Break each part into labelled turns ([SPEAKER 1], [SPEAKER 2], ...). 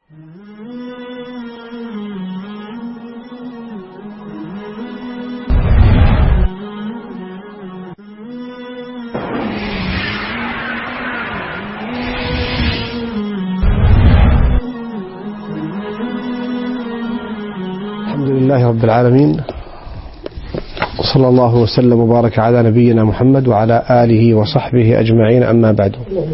[SPEAKER 1] الحمد لله رب العالمين، صلى الله وسلم وبارك على نبينا محمد وعلى آله وصحبه أجمعين. أما بعد،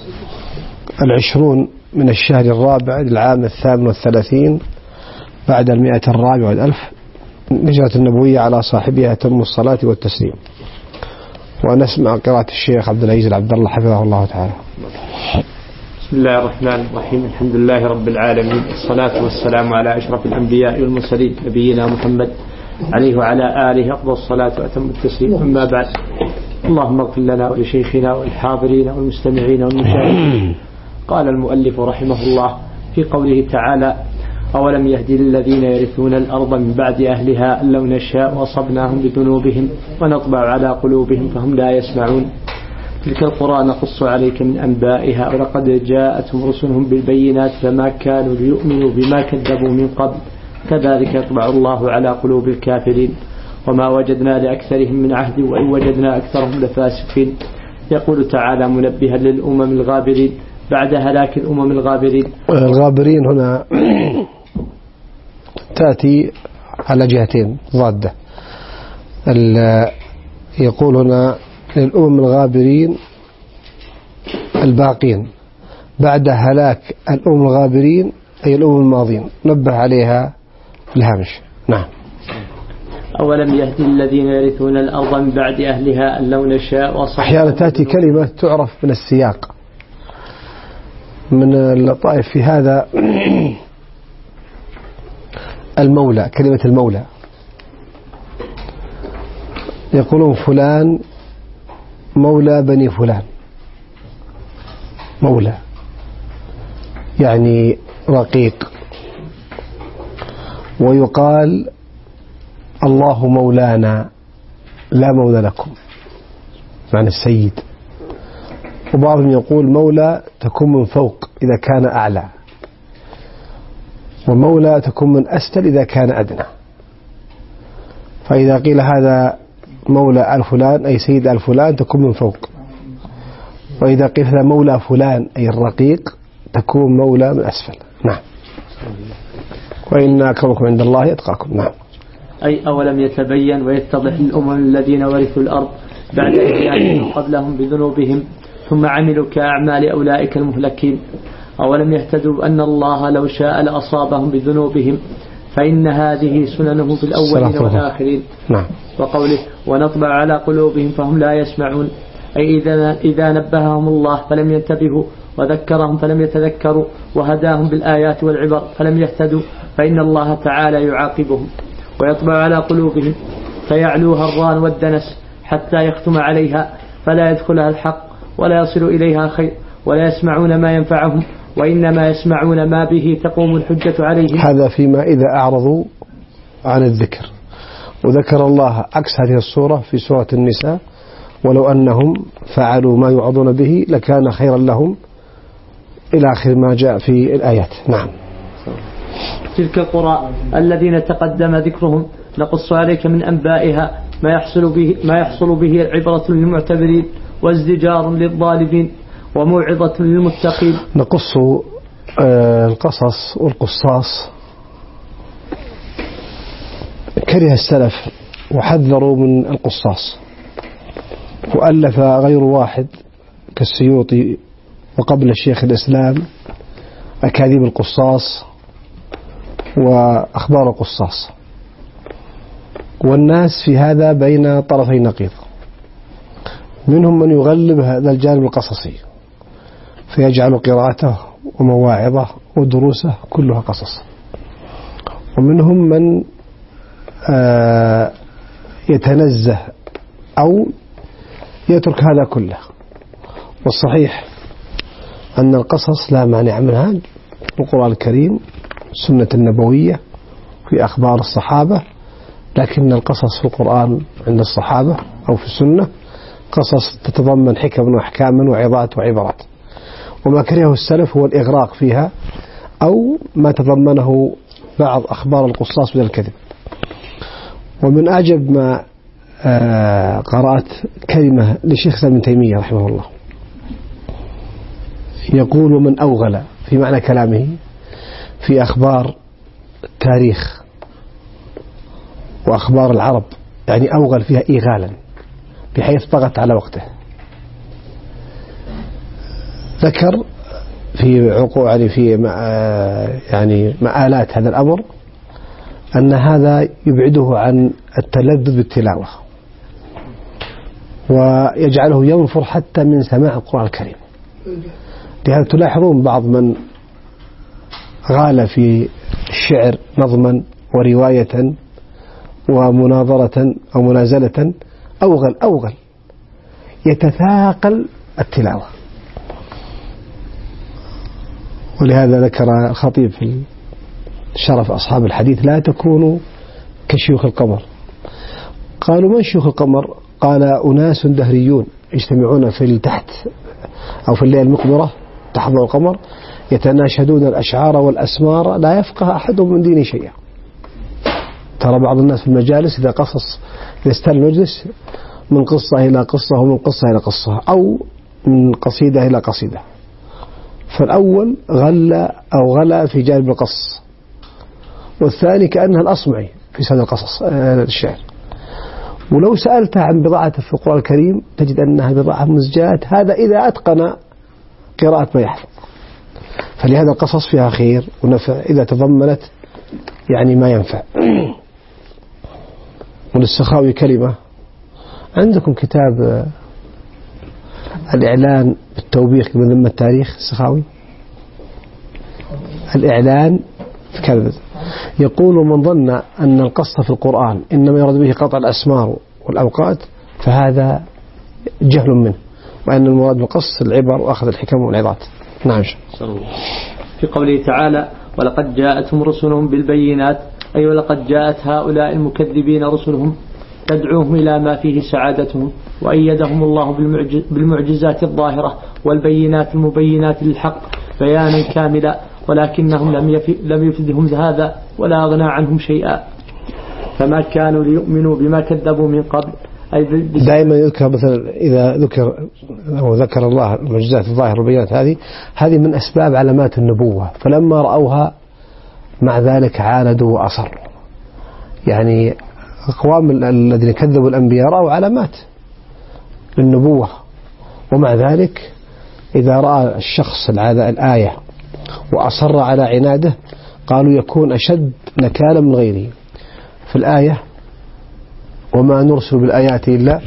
[SPEAKER 1] 20 من الشهر الرابع للعام 38 بعد 104 الهجرة النبوية على صاحبها تم الصلاة والتسليم. ونسمع قراءة الشيخ عبد العزيز العبد الله حفظه الله تعالى.
[SPEAKER 2] بسم الله الرحمن الرحيم. الحمد لله رب العالمين، الصلاة والسلام على أشرف الأنبياء والمرسلين نبينا محمد عليه وعلى آله أفضل الصلاة وأتم التسليم. أما بعد، اللهم اغفر لنا ولشيخنا والحاضرين والمستمعين والمشاهدين. قال المؤلف رحمه الله في قوله تعالى: أولم يهدي للذين يرثون الأرض من بعد أهلها أن لو نشاء أصبناهم بذنوبهم ونطبع على قلوبهم فهم لا يسمعون. تلك القرى نقص عليك من أنبائها ولقد جاءتهم رسلهم بالبينات فما كانوا ليؤمنوا بما كذبوا من قبل كذلك يطبع الله على قلوب الكافرين وما وجدنا لأكثرهم من عهد وإن وجدنا أكثرهم لفاسقين. يقول تعالى منبها للأمم الغابرين بعد هلاك الأمم الغابرين.
[SPEAKER 1] الغابرين هنا تأتي على جهتين ضادة. يقول هنا للأمم الغابرين الباقين بعد هلاك الأمم الغابرين أي الأمم الماضين، نبه عليها في الهامش. نعم.
[SPEAKER 2] أولم يهدي الذين يرثون الأرض من بعد أهلها أن لو نشاء
[SPEAKER 1] أحيانا تأتي كلمة تعرف من السياق. من اللطائف في هذا المولى، كلمة المولى، يقولون فلان مولى بني فلان، مولى يعني رقيق. ويقال الله مولانا لا مولى لكم، معنى السيد. وبعضهم يقول مولى تكون من فوق إذا كان أعلى، ومولى تكون من أسفل إذا كان أدنى. فإذا قيل هذا مولى الفلان أي سيد الفلان تكون من فوق، وإذا قيل هذا مولى فلان أي الرقيق تكون مولى من أسفل. نعم. وإن أكرمكم عند الله أتقاكم. نعم.
[SPEAKER 2] أي أولم يتبين ويتضح للأمم الذين ورثوا الأرض بعد إحيائهم قبلهم بذنوبهم ثم عملوا كأعمال أولئك المهلكين. أولم يهتدوا أن الله لو شاء لأصابهم بذنوبهم فإن هذه سننه في الأولين والآخرين.
[SPEAKER 1] نعم.
[SPEAKER 2] وقوله ونطبع على قلوبهم فهم لا يسمعون، أي إذا نبههم الله فلم ينتبهوا وذكرهم فلم يتذكروا وهداهم بالآيات والعبر فلم يهتدوا فإن الله تعالى يعاقبهم ويطبع على قلوبهم فيعلوها الران والدنس حتى يختم عليها فلا يدخلها الحق ولا يصل إليها خير ولا يسمعون ما ينفعهم وإنما يسمعون ما به تقوم الحجة عليهم.
[SPEAKER 1] هذا فيما إذا أعرضوا عن الذكر. وذكر الله عكس هذه الصورة في سورة النساء: ولو أنهم فعلوا ما يوعظون به لكان خيرا لهم، إلى آخر ما جاء في الآيات. نعم.
[SPEAKER 2] تلك القرى الذين تقدم ذكرهم نقص عليك من أنبائها ما يحصل به العبرة للمعتبرين وازدجار للظالمين وموعظة للمتقين.
[SPEAKER 1] نقص القصص والقصاص كره السلف وحذروا من القصاص، وألف غير واحد كالسيوطي وقبل الشيخ الإسلام أكاذيب القصاص وأخبار القصاص. والناس في هذا بين طرفي نقيض، منهم من يغلب هذا الجانب القصصي فيجعل قراءته ومواعظه ودروسه كلها قصص، ومنهم من يتنزه أو يترك هذا كله. والصحيح أن القصص لا مانع منها، القرآن الكريم، السنة النبوية، في أخبار الصحابة، لكن القصص في القرآن عند الصحابة أو في السنة قصص تتضمن حكم وأحكاما وعظات وعبرات. وما كرهه السلف هو الإغراق فيها أو ما تضمنه بعض أخبار القصاص من الكذب. ومن أعجب ما قرأت كلمة لشيخ ابن تيمية رحمه الله يقول: من أوغل في معنى كلامه في أخبار التاريخ وأخبار العرب، يعني أوغل فيها إيغالا بحيث طغت على وقته. ذكر في عقوع يعني مآلات هذا الأمر أن هذا يبعده عن التلذذ بالتلاوة ويجعله ينفر حتى من سماع القرآن الكريم. لهذا تلاحظون بعض من غال في الشعر نظما ورواية ومناظرة أو منازلة أوغل يتثاقل التلاوة. ولهذا ذكر الخطيب في شرف أصحاب الحديث: لا تكونوا كشيوخ القمر. قالوا: من شيوخ القمر؟ قال: أناس دهريون يجتمعون في التحت أو في الليل المقمرة تحت ضوء القمر يتناشدون الأشعار والأسمار لا يفقه أحدهم من دين شيئا. ترى بعض الناس في المجالس إذا استل المجلس من قصة إلى قصة ومن قصة إلى قصة أو من قصيدة إلى قصيدة. فالأول غلا في جانب القص، والثاني كأنها الأصمعي في سنة القصص الشعر. ولو سألت عن بضاعة في القرآن الكريم تجد أنها بضاعة مزجات، هذا إذا أتقن قراءة ما يحفظ. فلهذا القصص فيها خير ونفع إذا تضمنت يعني ما ينفع. وللسخاوي كلمة: عندكم كتاب الإعلان بالتوبيخ من ذم التاريخ السخاوي؟ الإعلان في كذب. يقول: من ظن أن القصة في القرآن إنما يراد به قطع الأسمار والأوقات فهذا جهل منه، وأن المراد بالقص العبر وأخذ الحكم والعظات. نعم.
[SPEAKER 2] في قوله تعالى: ولقد جاءتهم رسلهم بالبينات، أي ولقد جاءت هؤلاء المكذبين رسلهم تدعوهم إلى ما فيه سعادتهم، وأيدهم الله بالمعجزات الظاهرة والبينات المبينات للحق بيانا كاملا، ولكنهم لم يفدهم هذا ولا أغنى عنهم شيئا، فما كانوا ليؤمنوا بما كذبوا من قبل.
[SPEAKER 1] دائما يذكر مثلا إذا ذكر الله المعجزات الظاهرة والبينات هذه من أسباب علامات النبوة، فلما رأوها مع ذلك عاندوا وأصروا. يعني أقوام الذين كذبوا الأنبياء رأوا علامات للنبوة، ومع ذلك إذا رأى الشخص الآية وأصر على عناده قالوا يكون أشد نكالا من غيره. في الآية: وما نرسل بالآيات إلا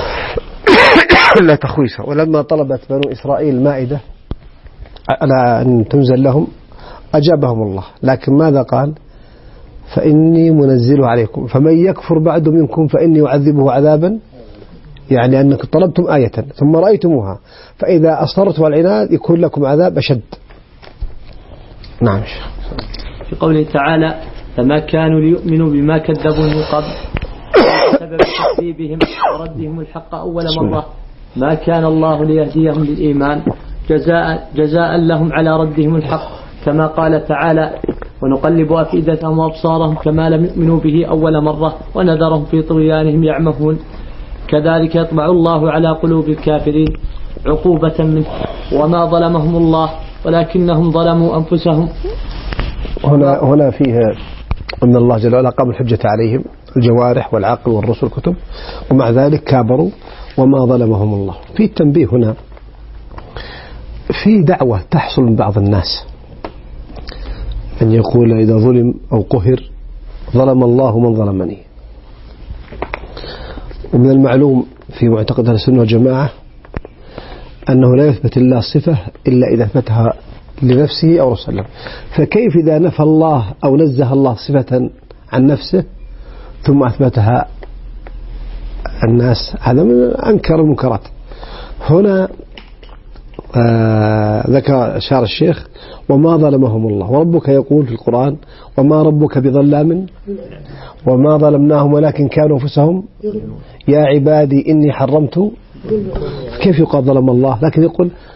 [SPEAKER 1] تخويفا. ولما طلبت بنو إسرائيل المائدة على أن تنزل لهم أجابهم الله، لكن ماذا قال؟ فإني منزله عليكم فمن يكفر بعد منكم فإني أعذبه عذابا، يعني أنك طلبتم آية ثم رأيتموها، فإذا أصرتم على العناد يكون لكم عذاب أشد. نعم.
[SPEAKER 2] في قوله تعالى: فما كانوا ليؤمنوا بما كذبوا من قبل بسبب تكذيبهم وردهم الحق أول مرة، ما كان الله ليهديهم للإيمان جزاء لهم على ردهم الحق، كما قال تعالى: ونقلب أفئدتهم وأبصارهم كما لم يؤمنوا به أول مرة ونذرهم في طغيانهم يعمهون، كذلك يطبع الله على قلوب الكافرين عقوبة منه، وما ظلمهم الله ولكنهم ظلموا أنفسهم.
[SPEAKER 1] هنا فيه أن الله جل وعلا قام الحجة عليهم، الجوارح والعقل والرسل كتب، ومع ذلك كابروا وما ظلمهم الله. في التنبيه هنا في دعوة تحصل من بعض الناس أن يقول إذا ظلم أو قهر ظلم الله من ظلمني. ومن المعلوم في معتقد أهل السنة والجماعة أنه لا يثبت الله صفة إلا إذا أثبتها لنفسه أو رسوله. فكيف إذا نفى الله أو نزه الله صفة عن نفسه ثم أثبتها الناس؟ هذا من أنكر المنكرات. هنا ذكر شعر الشيخ: وما ظلمهم الله، وربك يقول في القرآن: وما ربك بظلام، وما ظلمناهم ولكن كانوا أنفسهم يا عبادي إني حرمت. كيف يقال ظلم الله؟ لكن يقول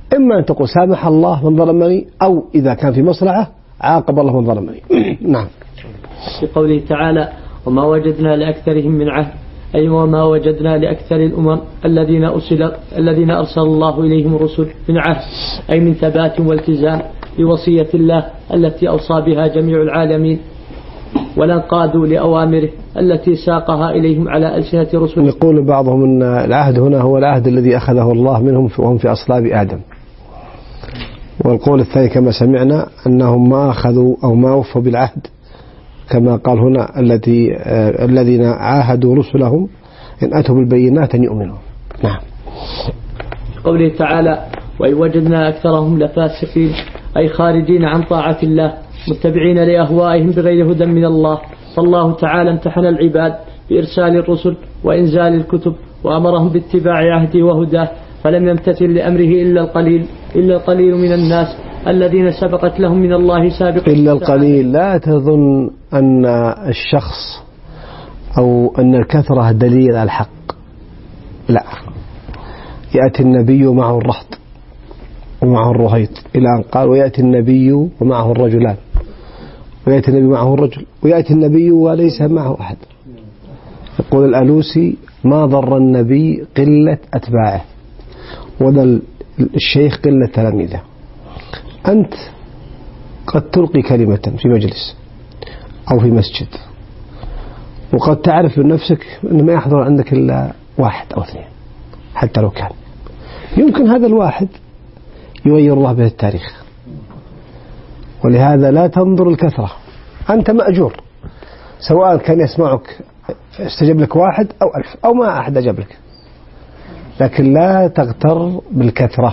[SPEAKER 1] إما أن تقول سامح الله من ظلمني، أو إذا كان في مصلحة عاقب الله من ظلمني. نعم.
[SPEAKER 2] في قوله تعالى وما وجدنا لأكثرهم من عهد، أي وما وجدنا لأكثر الأمم الذين أرسل الله إليهم الرسل من عهد، أي من ثبات والتزام بوصية الله التي أوصى بها جميع العالمين، ولا انقادوا لأوامره التي ساقها إليهم على ألسنة رسله.
[SPEAKER 1] يقول بعضهم أن العهد هنا هو العهد الذي أخذه الله منهم وهم في أصلاب آدم، والقول الثاني كما سمعنا أنهم ما أخذوا أو ما وفوا بالعهد، كما قال هنا الذين عاهدوا رسلهم إن أتوا بالبينات أن يؤمنوا. نعم.
[SPEAKER 2] قوله تعالى وإن وجدنا أكثرهم لفاسقين، أي خارجين عن طاعة الله متبعين لأهوائهم بغير هدى من الله. فالله تعالى امتحن العباد بإرسال الرسل وإنزال الكتب، وأمرهم باتباع عهده وهداه، فلم يمتثل لأمره إلا القليل من الناس الذين سبقت لهم من الله سابقا.
[SPEAKER 1] إلا القليل. لا تظن أن الشخص أو أن الكثرة دليل على الحق، لا. يأتي النبي ومعه الرهط ومعه الرهيط، إلى أن قال ويأتي النبي ومعه الرجلان، ويأتي النبي معه الرجل، ويأتي النبي وليس معه أحد. يقول الألوسي ما ضر النبي قلة أتباعه، وذا الشيخ قلة تلاميذه. أنت قد تلقي كلمة في مجلس أو في مسجد، وقد تعرف من نفسك أن ما يحضر عندك إلا 1 أو 2، حتى لو كان يمكن هذا الواحد يغير الله به التاريخ. ولهذا لا تنظر الكثرة، أنت مأجور، سواء كان يسمعك استجب لك 1 أو 1000 أو ما أحد أجاب لك، لكن لا تغتر بالكثرة.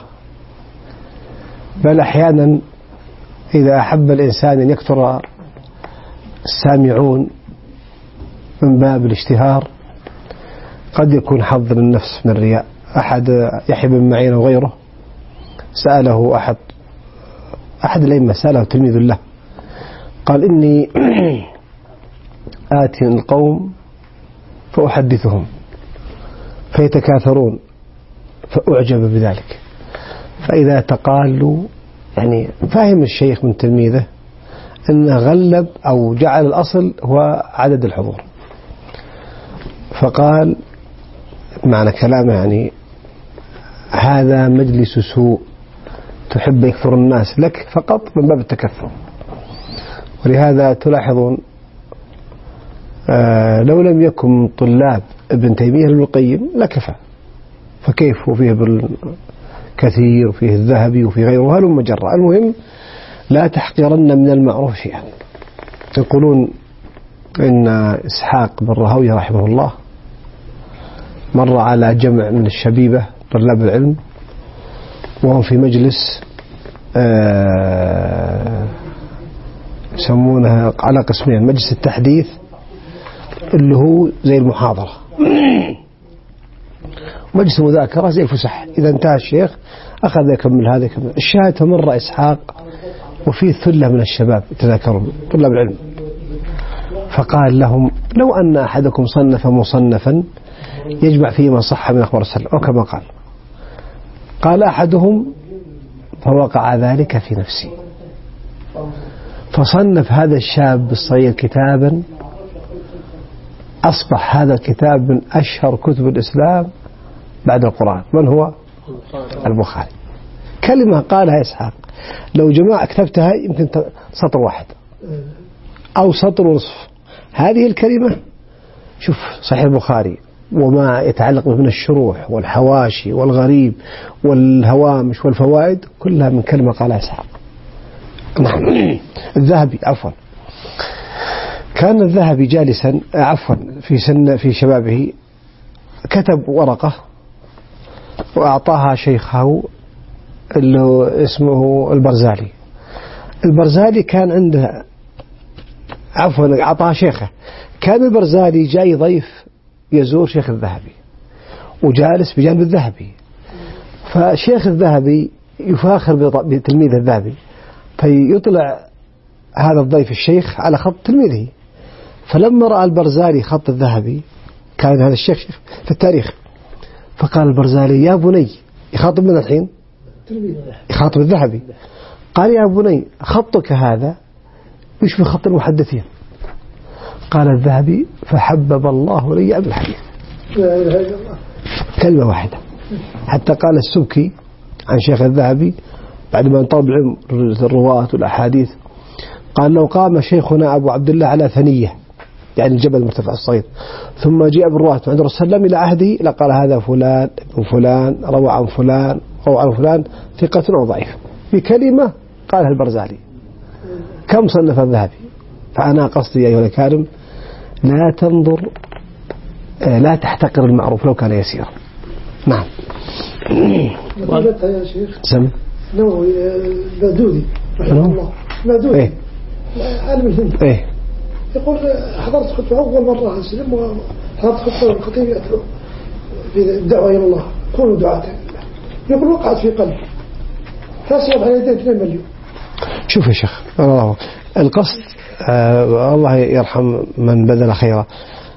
[SPEAKER 1] بل أحيانا إذا أحب الإنسان أن يكثر السامعون من باب الاشتهار قد يكون حظ للنفس من الرياء. أحد يحيى بن معين وغيره سأله أحد الأئمة، سأله تلميذ له، قال إني آتي القوم فأحدثهم فيتكاثرون فأعجب بذلك، فإذا تقالوا يعني فهم الشيخ من تلميذه أن غلب أو جعل الأصل هو عدد الحضور، فقال معنى كلامه يعني هذا مجلس سوء، تحب يكثر الناس لك فقط من باب التكثر. ولهذا تلاحظون لو لم يكن طلاب ابن تيمية ابن القيم لكفى، فكيف وفيه بالكثير وفيه الذهبي وفيه غيره هلم مجرى. المهم لا تحقرن من المعروف شيئا. يقولون إن إسحاق بن راهويه رحمه الله مر على جمع من الشبيبة طلاب العلم وهم في مجلس يسمونها على قسمين، مجلس التحديث اللي هو زي المحاضرة، مجلس المذاكرة زي الفسح، إذا انتهى الشيخ أخذ يكمل هذا يكمل. الشاهد فمر إسحاق وفي ثلة من الشباب يتذاكرون طلاب العلم، فقال لهم لو أن أحدكم صنف مصنفا يجمع فيه ما صح من أخبار السلف أو كما قال أحدهم فوقع ذلك في نفسي، فصنف هذا الشاب الصغير كتابا أصبح هذا الكتاب من أشهر كتب الإسلام بعد القرآن. من هو؟ البخاري. كلمة قالها إسحاق لو جماعة كتبتها يمكن سطر واحد أو سطر ونصف. هذه الكلمة شوف صحيح البخاري وما يتعلق من الشروح والحواشي والغريب والهوامش والفوائد كلها من كلمة قالها إسحاق. نعم. الذهبي كان الذهبي جالسا في شبابه كتب ورقة وأعطاها شيخه اللي اسمه البرزالي كان عنده أعطاها شيخه. كان البرزالي جاي ضيف يزور شيخ الذهبي وجالس بجانب الذهبي، فشيخ الذهبي يفاخر بتلميذ الذهبي، فيطلع هذا الضيف الشيخ على خط تلميذه. فلما رأى البرزالي خط الذهبي كان هذا الشيخ في التاريخ، فقال البرزالي يا بني، يخاطب من الحين يخاطب الذهبي قال يا بني خطك هذا يشبه خط المحدثين. قال الذهبي فحبب الله لي أبي الحديث، كلمة واحدة. حتى قال السبكي عن شيخ الذهبي بعد ما انطلب العلم الرواة والأحاديث قال لو قام شيخنا أبو عبد الله على ثنية يعني الجبل المرتفع الصغير ثم جاء بالرواة عند الرسول صلى الله عليه وسلم إلى عهده لقال هذا فلان ابن فلان روى عن فلان روى عن فلان ثقة أو ضعيف بكلمة قالها البرزالي. كم صنف الذهبي؟ فأنا قصدي يا أيها الكارم لا تنظر لا تحتقر المعروف لو كان يسيرا. نعم.
[SPEAKER 3] وقالتها يا شيخ
[SPEAKER 1] سم
[SPEAKER 3] نووي بادودي رحمه الله بادودي
[SPEAKER 1] إيه؟
[SPEAKER 3] عالم الهند
[SPEAKER 1] إيه؟
[SPEAKER 3] يقول حضرت خطبة أول مرة أسلم وحضرت خطبة الخطيب يدعو في الدعوة إلى الله كونوا دعاة. يقول وقعت في قلبي فأصبح على يدين 2 مليون.
[SPEAKER 1] شوف يا شيخ الله القصد الله يرحم من بذل خيرا.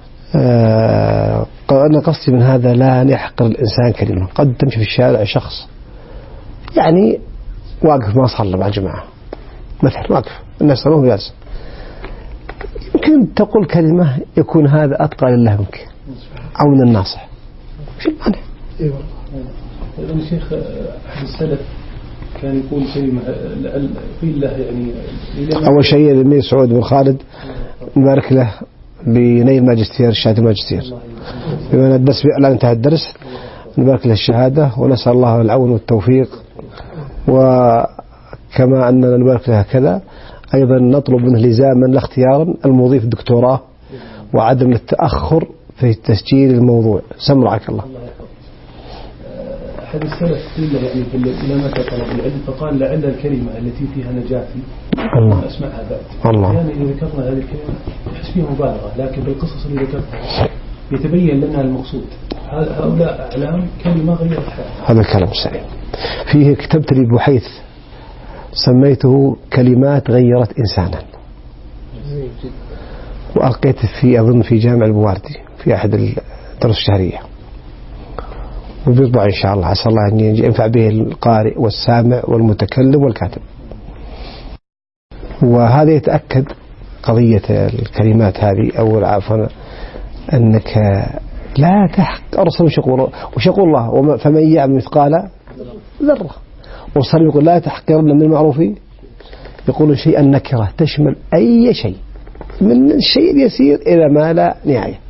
[SPEAKER 1] أنا قصدي من هذا لا يحقر الإنسان كلمة. قد تمشي في الشارع شخص يعني واقف ما صلى مع الجماعة مثلا واقف الناس صلوه جالس يمكن تقول كلمة يكون هذا أتقى لله منك أو من الناصح. شو المعنى؟
[SPEAKER 3] اي والله
[SPEAKER 4] الشيخ أحد السلف كان يقول كلمة قيل له يعني
[SPEAKER 1] أول شيء الأمير سعود بن خالد نبارك له بنيل ماجستير شهادة الماجستير بما ندرس الآن انتهى الدرس نبارك له الشهادة ونسأل الله العون والتوفيق. وكما أننا نبارك له كذا أيضا نطلب منه لزاما لا اختيارا المضي في الدكتوراه وعدم التأخر في تسجيل الموضوع. سمعك الله.
[SPEAKER 4] أحد السلف قيل له يعني لما طلب العلم فقال لعل الكلمة التي فيها نجاتي
[SPEAKER 1] الله
[SPEAKER 4] أسمعها بعد
[SPEAKER 1] الله
[SPEAKER 4] يعني إذا ذكرنا هذه الكلمة نحس فيها مبالغة لكن بالقصص اللي ذكرتها يتبين لنا المقصود. هؤلاء أعلام كلمة غيرت حياتها.
[SPEAKER 1] هذا الكلام سليم. فيه كتبت لي بحيث سميته كلمات غيرت إنسانا وألقيت في أظن في جامع البواردي في أحد الدروس الشهرية وبيطبع إن شاء الله عسى الله أن ينفع به القارئ والسامع والمتكلم والكاتب. وهذا يتأكد قضية الكلمات هذه أو عفوا أنك لا تحق أرسل وش يقول الله فمن يعمل مثقال ذرة وصار يقول لا تحقرن من المعروف يقول شيئا نكرة تشمل أي شيء من الشيء اليسير إلى ما لا نهاية.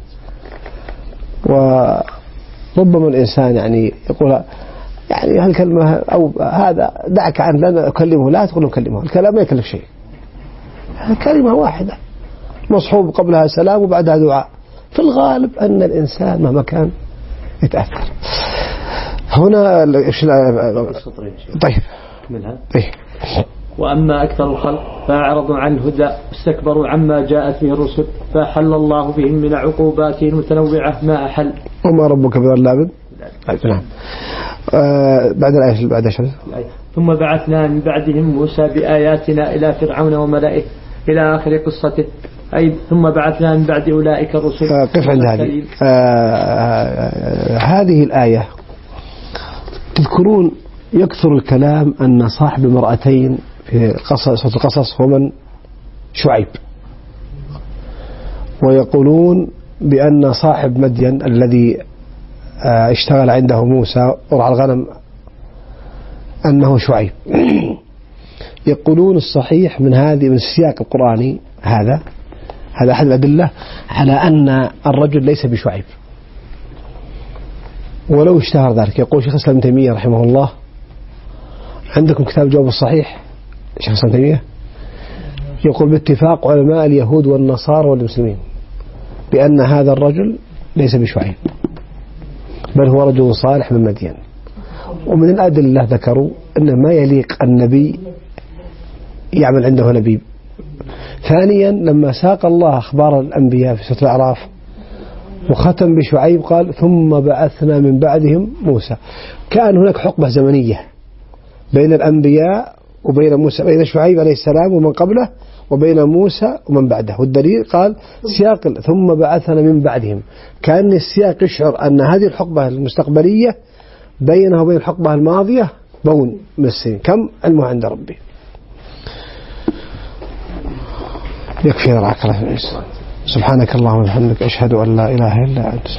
[SPEAKER 1] وربما الإنسان يعني يقول يعني هالكلمة أو هذا دعك عن لنا أكلمه لا تقول أكلمه الكلام ما يكلف شيء كلمة واحدة مصحوب قبلها سلام وبعدها دعاء. في الغالب أن الإنسان مهما كان يتأثر. هنا طيب
[SPEAKER 2] منها
[SPEAKER 1] إيه؟
[SPEAKER 2] وأما أكثر الخلق فأعرضوا عن الهدى واستكبروا عما جاءت به الرسل فأحل الله بهم من عقوباته المتنوعة ما أحل
[SPEAKER 1] وما ربك بظلام. نعم. بعد الآية بعد شهر
[SPEAKER 2] ثم بعثنا من بعدهم موسى بآياتنا إلى فرعون وملئه إلى آخر قصته أي ثم بعثنا من بعد أولئك الرسل.
[SPEAKER 1] قف عند هذه هذه الآية. تذكرون يكثر الكلام أن صاحب امرأتين في قصص القصص هو من شعيب ويقولون بأن صاحب مدين الذي اشتغل عنده موسى ورعى الغنم أنه شعيب. يقولون الصحيح من هذه من السياق القرآني هذا أحد الأدلة على أن الرجل ليس بشعيب ولو اشتهر ذلك. يقول شيخ الإسلام ابن تيمية رحمه الله عندكم كتاب الجواب الصحيح شيخ الإسلام ابن تيمية يقول باتفاق علماء اليهود والنصارى والمسلمين بأن هذا الرجل ليس بشعيب بل هو رجل صالح من مدين. ومن الأدلة ذكروا أن ما يليق النبي يعمل عنده نبي. ثانيا لما ساق الله أخبار الأنبياء في سورة الأعراف وختم بشعيب قال ثم بعثنا من بعدهم موسى. كان هناك حقبة زمنية بين الأنبياء وبين موسى بين شعيب عليه السلام ومن قبله وبين موسى ومن بعده. والدليل قال سياق ثم بعثنا من بعدهم. كان السياق يشعر أن هذه الحقبة المستقبلية بينها وبين الحقبة الماضية بون من السنين. كم علمه عند ربي. يكفي رعاك الله. سبحانك اللهم وبحمدك أشهد أن لا إله إلا أنت.